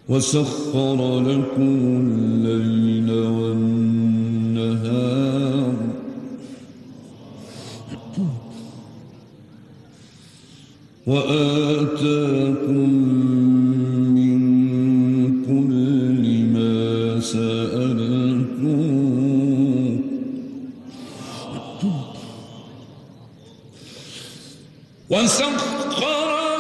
وسخر لكم الليل والنهار وآتاكم من كل ما سألتموه وسخر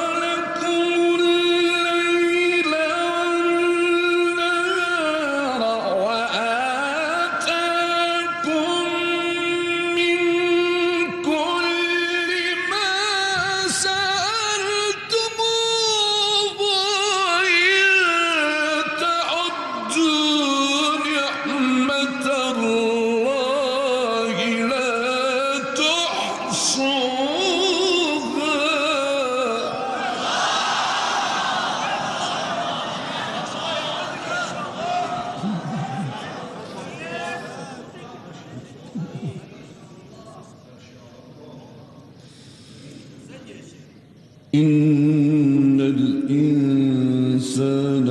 إن الإنسان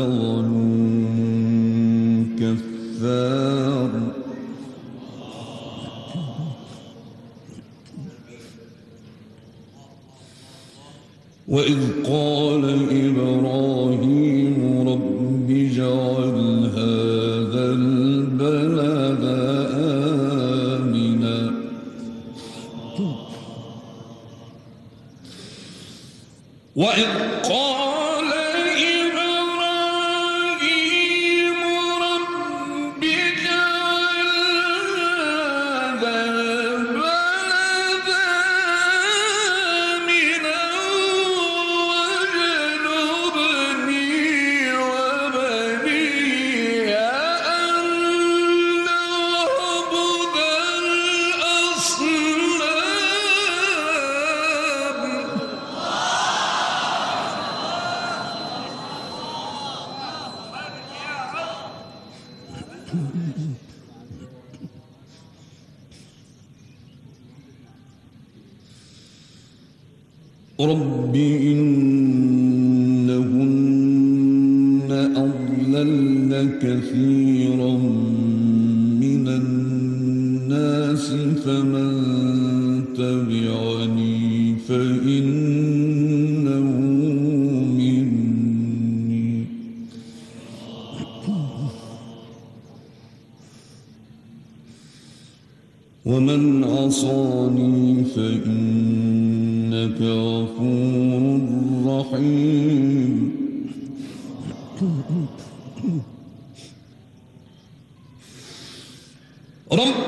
لظلوم كفار وإذ قال إبراهيم رب اجعل هذا البلد آمنا وإذ قال إبراهيم رب اجعل هذا البلد آمنا واجنبني وبني أن نعبد الأصنام رب إنهن أضللن كثيرا من الناس فمن تبعني فإنه مني ومن عصاني فإنك غفور رحيم رب